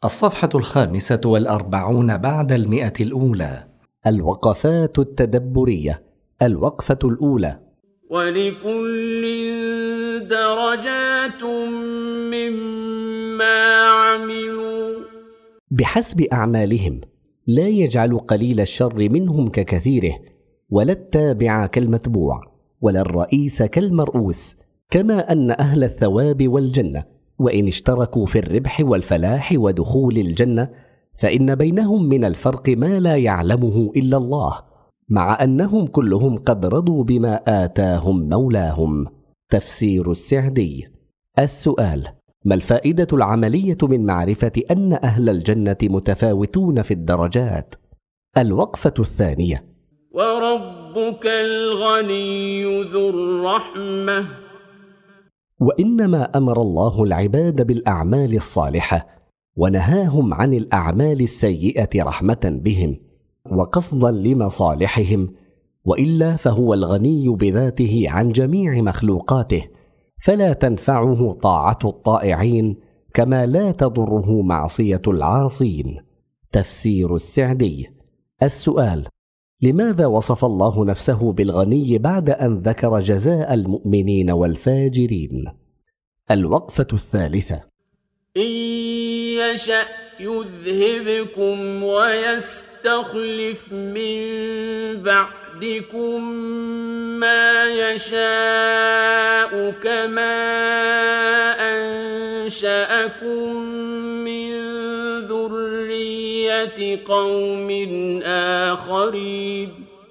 الصفحة 45 بعد 100. الوقفات التدبرية. الوقفة الأولى: ولكل درجات مما عملوا. بحسب أعمالهم، لا يجعل قليل الشر منهم ككثيره، ولا التابع كالمتبوع، ولا الرئيس كالمرؤوس، كما أن أهل الثواب والجنة وإن اشتركوا في الربح والفلاح ودخول الجنة، فإن بينهم من الفرق ما لا يعلمه إلا الله، مع أنهم كلهم قد رضوا بما آتاهم مولاهم. تفسير السعدي. السؤال: ما الفائدة العملية من معرفة أن أهل الجنة متفاوتون في الدرجات؟ الوقفة الثانية: وربك الغني ذو الرحمة. وإنما أمر الله العباد بالأعمال الصالحة ونهاهم عن الأعمال السيئة رحمة بهم وقصدا لمصالحهم، وإلا فهو الغني بذاته عن جميع مخلوقاته، فلا تنفعه طاعة الطائعين كما لا تضره معصية العاصين. تفسير السعدي. السؤال: لماذا وصف الله نفسه بالغني بعد أن ذكر جزاء المؤمنين والفاجرين؟ الوقفة الثالثة: إن يشأ يذهبكم ويستخلف من بعدكم ما يشاء كما أنشأكم من ذرية قوم آخرين.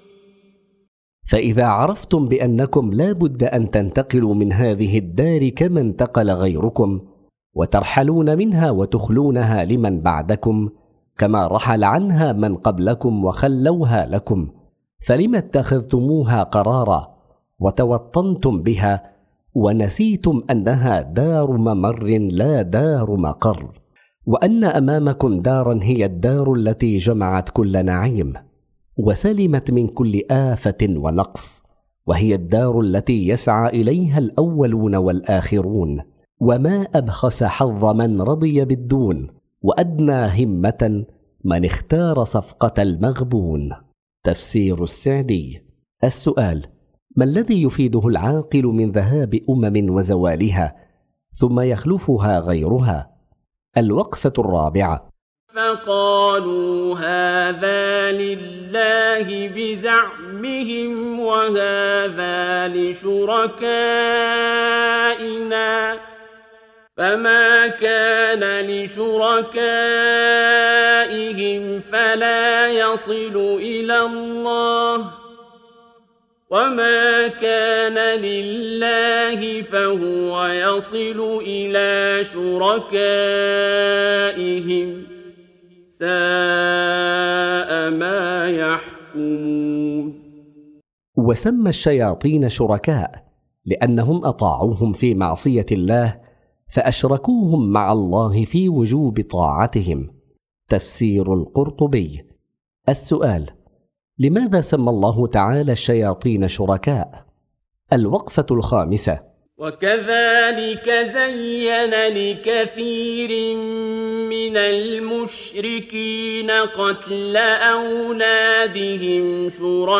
فإذا عرفتم بأنكم لا بد أن تنتقلوا من هذه الدار كما انتقل غيركم، وترحلون منها وتخلونها لمن بعدكم كما رحل عنها من قبلكم وخلوها لكم، فلم اتخذتموها قرارا وتوطنتم بها ونسيتم أنها دار ممر لا دار مقر، وأن أمامكم دارا هي الدار التي جمعت كل نعيم وسلمت من كل آفة ونقص، وهي الدار التي يسعى إليها الأولون والآخرون، وما أبخس حظ من رضي بالدون، وأدنى همة من اختار صفقة المغبون. تفسير السعدي. السؤال: ما الذي يفيده العاقل من ذهاب وزوالها ثم يخلفها غيرها؟ الوقفة الرابعة: فقالوا هذا لله بزعمهم وهذا لشركائنا، فما كان لشركائهم فلا يصل إلى الله، وما كان لله فهو يصل إلى شركائهم، ساء ما يحكمون. وسمى الشياطين شركاء لأنهم أطاعوهم في معصية الله، فأشركوهم مع الله في وجوب طاعتهم. تفسير القرطبي. السؤال: لماذا سمى الله تعالى الشياطين شركاء؟ الوقفة الخامسة: وكذلك زين لكثير من المشركين قتل أولادهم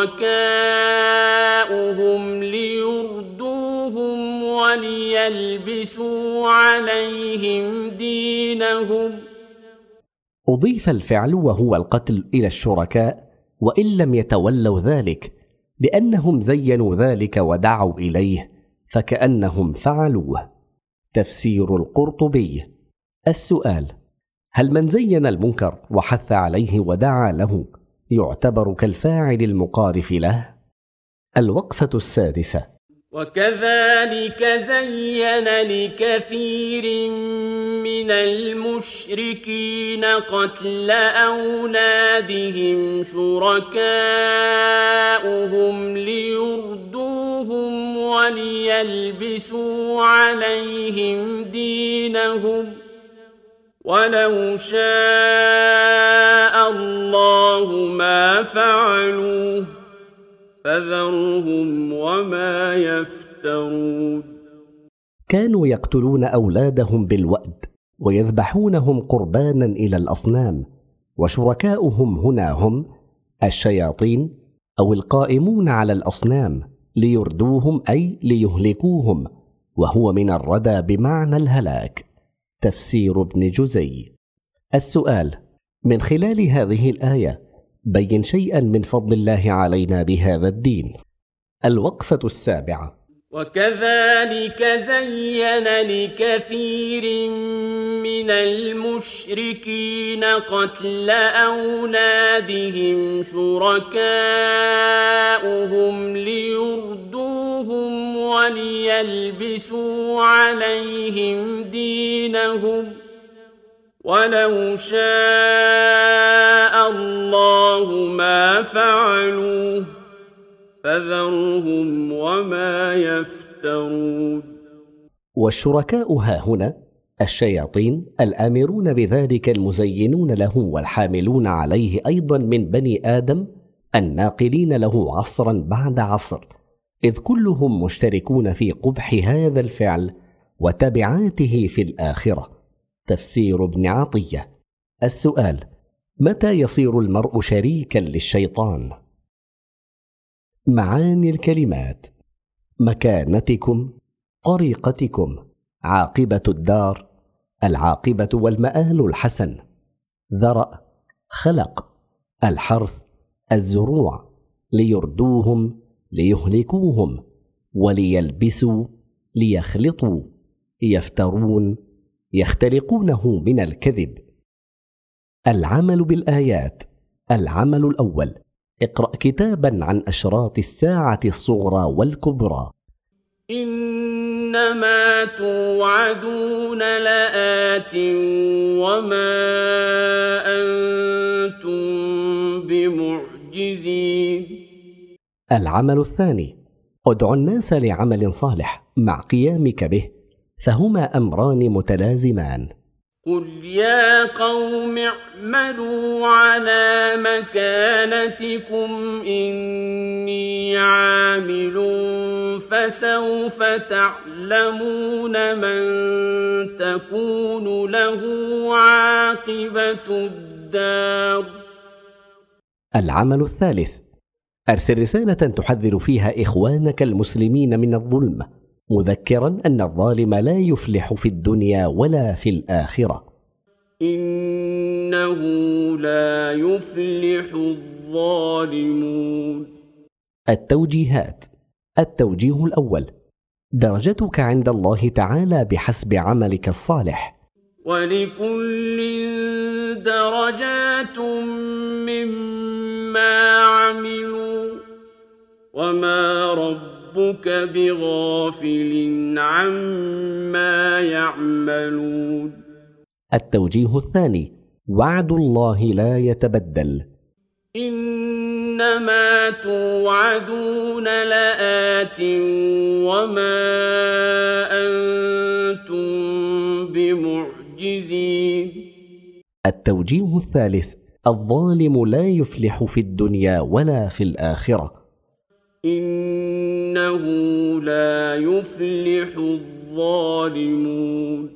شركاؤهم ليردوهم وليلبسوا عليهم دينهم. أضيف الفعل وهو القتل إلى الشركاء وإن لم يتولوا ذلك، لأنهم زينوا ذلك ودعوا إليه، فكأنهم فعلوه. تفسير القرطبي. السؤال: هل من زين المنكر وحث عليه ودعا له يعتبر كالفاعل المقارف له؟ الوقفة السادسة: وكذلك زين لكثير من المشركين قتل أولادهم شركاؤهم ليردوهم وليلبسوا عليهم دينهم، ولو شاء الله ما فعلوه فذرهم وما يفترون. كانوا يقتلون أولادهم بالوأد ويذبحونهم قربانا إلى الأصنام، وشركاؤهم هنا هم الشياطين أو القائمون على الأصنام ليردوهم أي ليهلكوهم، وهو من الردى بمعنى الهلاك. تفسير ابن جزي. السؤال: من خلال هذه الآية بين شيئا من فضل الله علينا بهذا الدين. الوقفة السابعة: وكذلك زين لكثير من المشركين قتل أولادهم شركاؤهم ليردوهم وليلبسوا عليهم دينهم، ولو شاء الله ما فعلوه فذرهم وما يفترون. والشركاء هاهنا الشياطين الآمرون بذلك المزينون له والحاملون عليه أيضا من بني آدم الناقلين له عصرا بعد عصر، إذ كلهم مشتركون في قبح هذا الفعل وتبعاته في الآخرة. تفسير ابن عطية. السؤال: متى يصير المرء شريكا للشيطان؟ معاني الكلمات: مكانتكم، طريقتكم، عاقبة الدار، العاقبة والمآل الحسن، ذرأ، خلق، الحرث، الزروع، ليردوهم، ليهلكوهم، وليلبسوا، ليخلطوا، يفترون، يختلقونه من الكذب. العمل بالآيات. العمل الأول: اقرأ كتابا عن أشراط الساعة الصغرى والكبرى. إنما توعدون لآت وما أنتم بمعجزين. العمل الثاني: ادع الناس لعمل صالح مع قيامك به، فهما أمران متلازمان. قل يا قوم اعملوا على مكانتكم إني عامل فسوف تعلمون من تكون له عاقبة الدار. العمل الثالث: أرسل رسالة تحذر فيها إخوانك المسلمين من الظلم، مذكرا أن الظالم لا يفلح في الدنيا ولا في الآخرة. إنه لا يفلح الظالمون. التوجيهات. التوجيه الأول: درجتك عند الله تعالى بحسب عملك الصالح، ولكل درجات مما عملوا وما ربك بغافل عما يعملون. التوجيه الثاني: وعد الله لا يتبدل، إنما توعدون لآت وما أنتم بمعجزين. التوجيه الثالث: الظالم لا يفلح في الدنيا ولا في الآخرة. إنه لا يفلح الظالمون.